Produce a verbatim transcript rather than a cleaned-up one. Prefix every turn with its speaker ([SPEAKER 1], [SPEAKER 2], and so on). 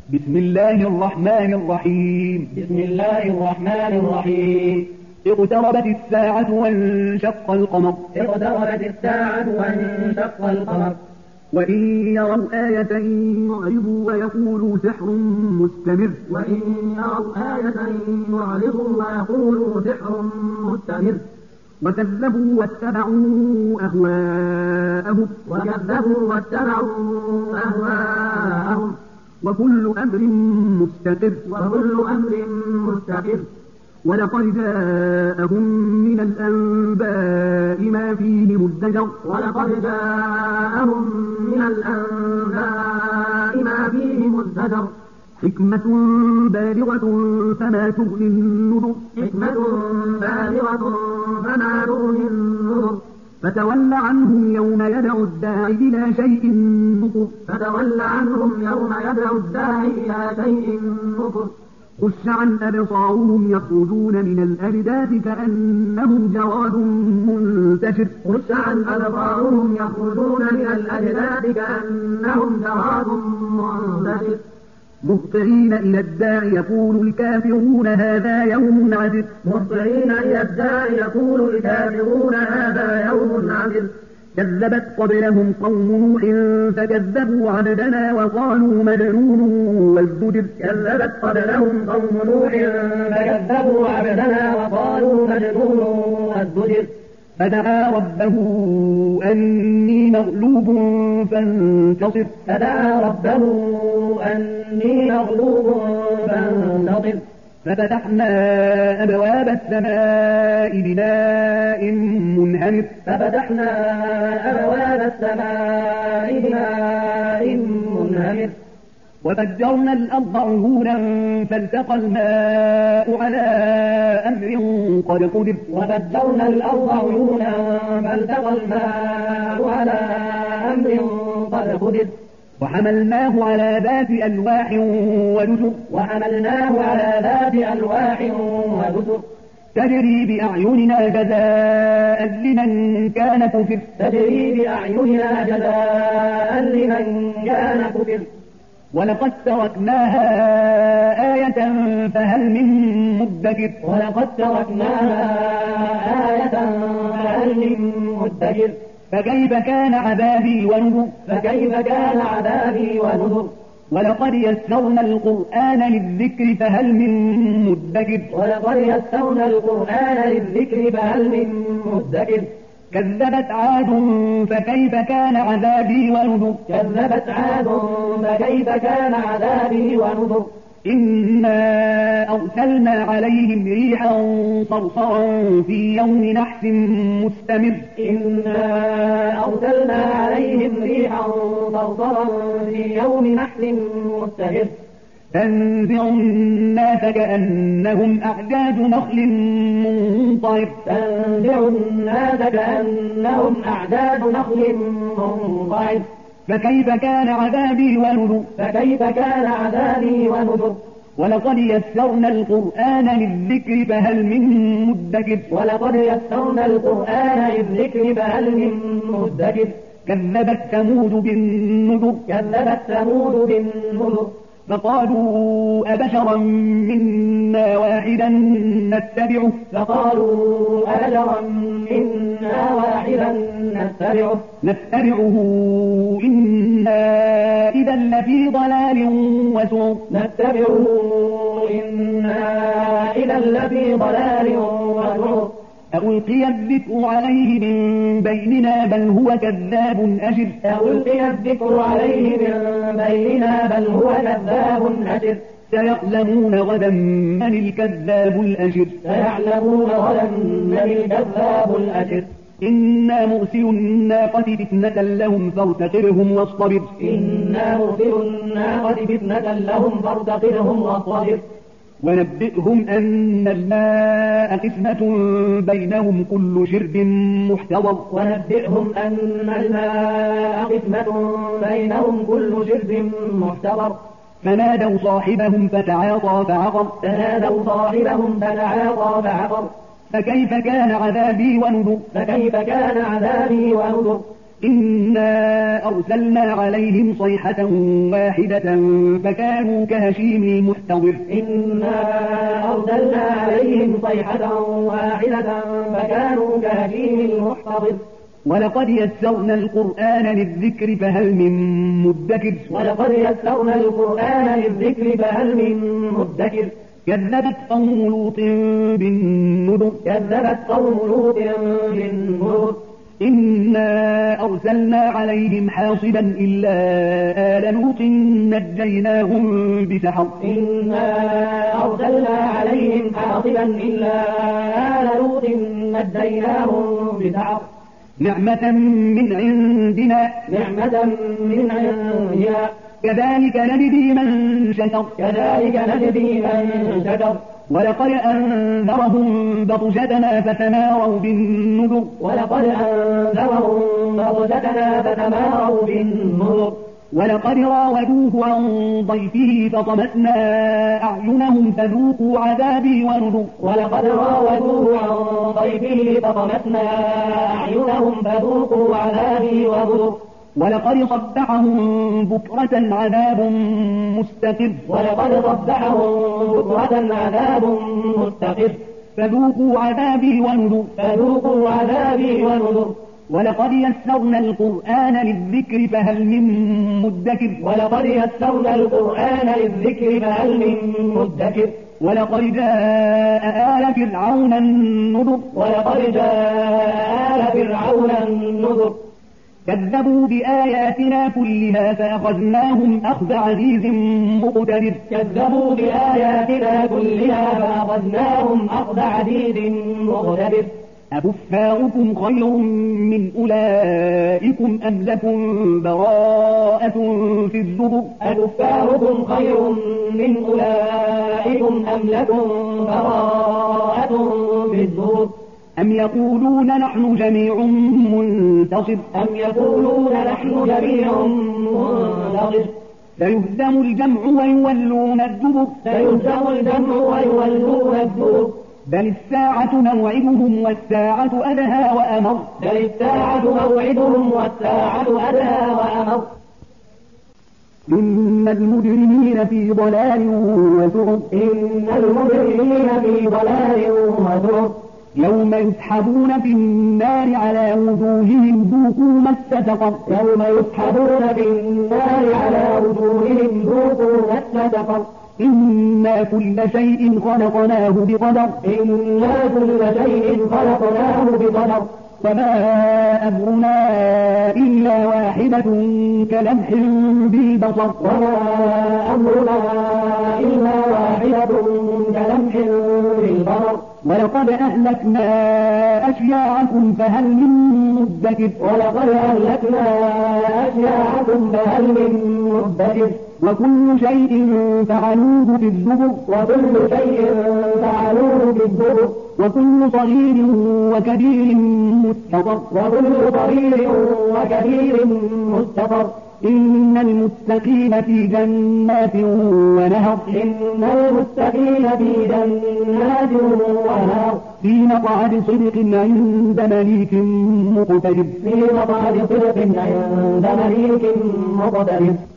[SPEAKER 1] بسم الله الرحمن الرحيم
[SPEAKER 2] بسم الله الرحمن الرحيم
[SPEAKER 1] اقتربت الساعة وانشق القمر
[SPEAKER 2] اقتربت الساعة وانشق القمر
[SPEAKER 1] وإن يروا آية يعرضوا ويقولوا سحر مستمر
[SPEAKER 2] وإن يروا آية يعرضوا ويقولوا سحر مستمر
[SPEAKER 1] وكذبوا واتبعوا أهواءهم
[SPEAKER 2] وكذبوا واتبعوا أهواءهم
[SPEAKER 1] وكل أمر مستقر
[SPEAKER 2] وكل أمر مستقر
[SPEAKER 1] ولقد جاءهم من الأنباء ما فيه مزدجر
[SPEAKER 2] ولقد جاءهم من الأنباء ما فيه مزدجر
[SPEAKER 1] حكمة بالغة فما تغني النذر
[SPEAKER 2] حكمة بالغة فما تغني النذر
[SPEAKER 1] فتول عنهم يوم يدعو الداعي إلى شيء نكر
[SPEAKER 2] فتول عنهم يوم يدعو الداعي إلى شيء نكر
[SPEAKER 1] خش عن أبصارهم يخرجون من الأجداث كأنهم جراد منتشر
[SPEAKER 2] خش عن أبصارهم يخرجون من الأجداث كأنهم جراد منتشر
[SPEAKER 1] مهطعين إلى الداعي يقول الكافرون هذا يوم عسر
[SPEAKER 2] مهطعين إلى الداعي يقول الكافرون هذا يوم عسر
[SPEAKER 1] كذبت قبلهم قوم نوح فكذبوا عبدنا وقالوا مجنون وازدجر
[SPEAKER 2] كذبت قبلهم قوم نوح فكذبوا عبدنا وقالوا مجنون وازدجر
[SPEAKER 1] فدعا ربه أني مغلوب فانتصر
[SPEAKER 2] فدعا ربه أني مغلوب فانتصر
[SPEAKER 1] ففتحنا أبواب السماء بماء منهمر
[SPEAKER 2] ففتحنا أبواب السماء بماء منهمر
[SPEAKER 1] وفجرنا الأرض عيونا فالتقى الماء على أمر قد قدر
[SPEAKER 2] وفجرنا الأرض عيونا فالتقى الماء على أمر قد قدر
[SPEAKER 1] وحملناه على ذات ألواح ودسر
[SPEAKER 2] وحملناه على ذات ألواح ودسر
[SPEAKER 1] تجري بأعيننا جزاء لمن كان كفر
[SPEAKER 2] تجري بأعيننا جزاء لمن كان كفر
[SPEAKER 1] ولقد تركناها آية فهل من مدكر
[SPEAKER 2] ولقد تركناها آية فهل من مدكر
[SPEAKER 1] فكيف كان عذابي ونذر
[SPEAKER 2] فكيف كان عذابي ونذر
[SPEAKER 1] ولقد يسرنا القرآن للذكر فهل من مدكر
[SPEAKER 2] ولقد يسرنا القرآن للذكر فهل من مدكر
[SPEAKER 1] كذبت عاد فكيف كان عذابي ونذر
[SPEAKER 2] كذبت عاد فكيف كان عذابي ونذر
[SPEAKER 1] إنا أرسلنا عليهم ريحا صرصرا في يوم نحس مستمر
[SPEAKER 2] إنا أرسلنا عليهم ريحا صرصرا في يوم نحس مستمر
[SPEAKER 1] تنزع الناس كأنهم أعجاز نخل منقعر
[SPEAKER 2] تنزع الناس كأنهم أعجاز نخل منقعر
[SPEAKER 1] فكيف كان عذابي ونذر
[SPEAKER 2] فكيف كان عذابي ونذر
[SPEAKER 1] ولقد يسرنا القرآن للذكر فهل من مدكر
[SPEAKER 2] ولقد يسرنا القرآن للذكر فهل من مدكر
[SPEAKER 1] كذبت ثمود بالنذر
[SPEAKER 2] كذبت ثمود بالنذر
[SPEAKER 1] فقالوا أبشرا منا واحدا نتبعه
[SPEAKER 2] فقالوا أبشرا منا واحدا نتبعه
[SPEAKER 1] نتبعه إنا إذا لفي ضلال وسعر
[SPEAKER 2] نتبعه إنا إذا لفي ضلال وسعر
[SPEAKER 1] ألقي الذكر عليه من بيننا بل هو كذاب أشر
[SPEAKER 2] ألقي الذكر عليه من بيننا بل هو كذاب أشر
[SPEAKER 1] سيعلمون غدا من الكذاب الأشر
[SPEAKER 2] سيعلمون غدا من الكذاب الأشر
[SPEAKER 1] إنا مرسل الناقة فتنة لهم فارتقبهم واصطبر
[SPEAKER 2] إنا مرسل الناقة فتنة لهم فارتقبهم واصطبر
[SPEAKER 1] ونبئهم أن الماء قسمة بينهم كل شرب محتضر
[SPEAKER 2] ونبئهم أن الماء قسمة بينهم كل شرب محتضر
[SPEAKER 1] فنادوا صاحبهم فتعاطى فعقر
[SPEAKER 2] فنادوا صاحبهم فتعاطى فعقر
[SPEAKER 1] فكيف كان عذابي ونذر
[SPEAKER 2] فكيف كان عذابي ونذر
[SPEAKER 1] إنا أرسلنا عليهم صيحة واحدة فكانوا كهشيم المحتضر
[SPEAKER 2] إنا أرسلنا عليهم صيحة واحدة فكانوا كهشيم المحتضر
[SPEAKER 1] ولقد يسرنا القرآن للذكر فهل من مدكر
[SPEAKER 2] ولقد يسرنا القرآن للذكر فهل من مدكر
[SPEAKER 1] كذبت قوم لوط بالنذر
[SPEAKER 2] كذبت قوم لوط بالنذر
[SPEAKER 1] إنا أرسلنا عليهم حاصبا إلا آل لوط نجيناهم بسحر
[SPEAKER 2] إنا أرسلنا عليهم حاصبا إلا آل لوط نجيناهم بسحر
[SPEAKER 1] نعمة من عندنا
[SPEAKER 2] نعمة من عندنا
[SPEAKER 1] كذلك نجزي من شكر
[SPEAKER 2] كذلك نجزي من شكر
[SPEAKER 1] ولقد أنذرهم بطشتنا فتماروا بالنذر
[SPEAKER 2] ولقد أنذرهم بطشتنا فتماروا بالنذر
[SPEAKER 1] ولقد راودوه عن ضيفه فطمسنا أعينهم فذوقوا عذابي ونذر
[SPEAKER 2] ولقد راودوه عن ضيفه فطمسنا أعينهم فذوقوا عذابي ونذر
[SPEAKER 1] ولقد صبحهم بكرة عذاب مستقر
[SPEAKER 2] ولقد صبحهم بكرة عذاب مستقر
[SPEAKER 1] فذوقوا عذابي ونذر
[SPEAKER 2] فذوقوا عذابي ونذر
[SPEAKER 1] ولقد يسرنا القرآن للذكر فهل من مدكر
[SPEAKER 2] ولقد يسرنا القرآن للذكر فهل من مدكر
[SPEAKER 1] ولقد جاء آل فرعون النذر
[SPEAKER 2] ولقد جاء آل فرعون النذر
[SPEAKER 1] كذبوا بآياتنا كلها فأخذناهم أخذ عزيز مقتدر
[SPEAKER 2] كذبوا بآياتنا كلها فأخذناهم أخذ عزيز مقتدر
[SPEAKER 1] أكفاركم خير من أولئكم أم لكم براءة في الزبر
[SPEAKER 2] أكفاركم خير من أولئكم أم لكم براءة في الزبر
[SPEAKER 1] أم يقولون نحن جميع منتصر
[SPEAKER 2] أم يقولون نحن جميع منتصر
[SPEAKER 1] سيهزم الجمع ويولون الدبر
[SPEAKER 2] سيهزم الجمع ويولون الدبر
[SPEAKER 1] بل الساعة موعدهم والساعة أدهى وأمر
[SPEAKER 2] بل الساعة موعدهم والساعة أدهى وأمر
[SPEAKER 1] إن المجرمين في ضلال وسعر
[SPEAKER 2] إن المجرمين في ضلال وسعر
[SPEAKER 1] يوم يسحبون في النار على وجوههم ذوقوا مس سقر
[SPEAKER 2] يوم يسحبون في النار على وجوههم ذوقوا مس سقر
[SPEAKER 1] إنا كل شيء خلقناه بقدر
[SPEAKER 2] إنا كل شيء خلقناه بقدر
[SPEAKER 1] وما أمرنا إلا واحدة كلمح بالبصر
[SPEAKER 2] وما أمرنا إلا واحدة كلمح بالبصر
[SPEAKER 1] ولقد أهلكنا أشياعكم فهل من مدكر
[SPEAKER 2] ولقد أهلكنا أشياعكم فهل من مدكر
[SPEAKER 1] وكل شيء فعلوه في الزبر
[SPEAKER 2] وكل شيء فعلوه في الزبر
[SPEAKER 1] وكل صغير وكبير مستقر
[SPEAKER 2] وكل صغير وكبير مستقر
[SPEAKER 1] إن المتقين في جنات ونهر
[SPEAKER 2] إن المتقين في جنات ونهر
[SPEAKER 1] في مقعد صدق عند مليك مقتدر
[SPEAKER 2] في مقعد صدق عند مليك مقتدر